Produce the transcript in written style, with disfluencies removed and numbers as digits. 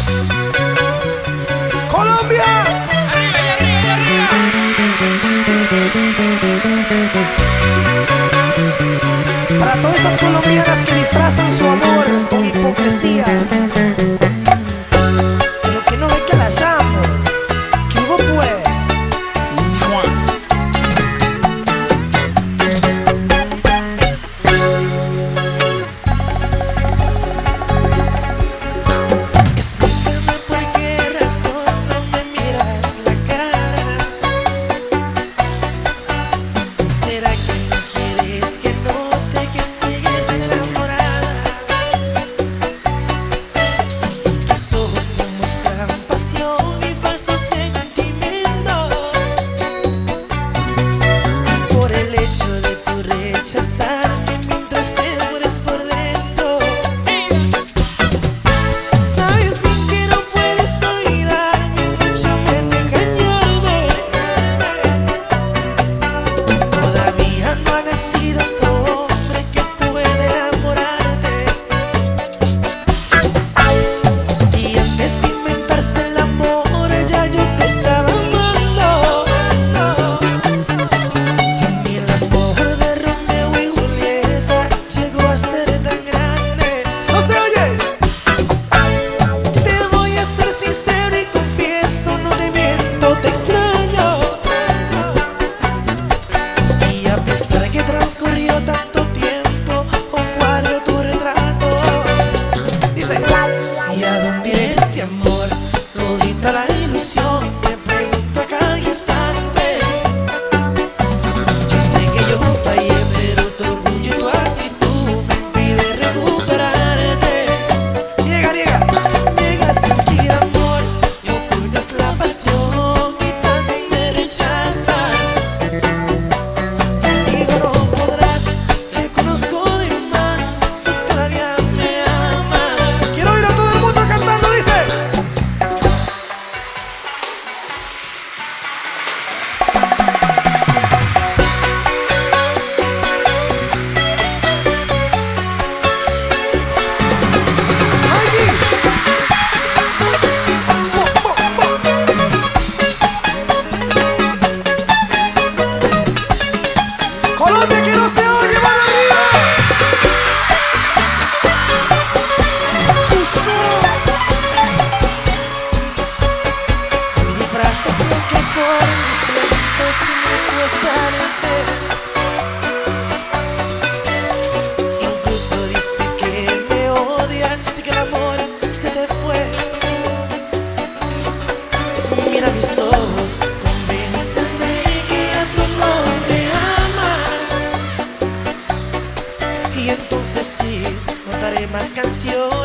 Colombia. Arriba y arriba y arriba. Para todas esas colombianas que disfrazan su amor con hipocresía, pero que no ven que las amo. ¿Qué hubo pues? Explícame por qué razón no me miras la cara. ¿Será que no quieres que note que sigues enamorada? Tus ojos te muestran pasión y falsos sentimientos. Por el hecho de tu rechazarme mientras te mueres por dentro. Sabes bien que no puedes olvidarme, mucho me engañó el verme. Todavía no ha nacido otro hombre que pueda enamorarte. Si antes de inventarse el amor ya yo te estaba amando, ni el amor de Romeo y Julieta llegó a ser tan grande. ¡No se oye! Te voy a ser sincero y confieso, no te miento, te extraño. Y a pesar de que transcurrió tanto tiempo, aún guardo tu retrato. Dice, ¿y a dónde iré ese amor? Todita la ilusión, me pregunto a cada instante. Yo sé que yo fallé, pero tu orgullo y tu actitud me impide recuperarte. Niegas sentir amor y ocultas la pasión y también me rechazas. Conmigo no podrás, te conozco de más, tú todavía me amas. Quiero oír a todo el mundo cantando, dice. Mikey. Colombia, que no se oye, mano arriba. Me disfrazas lo que por mis siento sin respuesta a vencer. Incluso dice que me odias y que el amor se te fue. Mira mis ojos, convénceme que a tu no te amas. Y entonces sí, notaré más canciones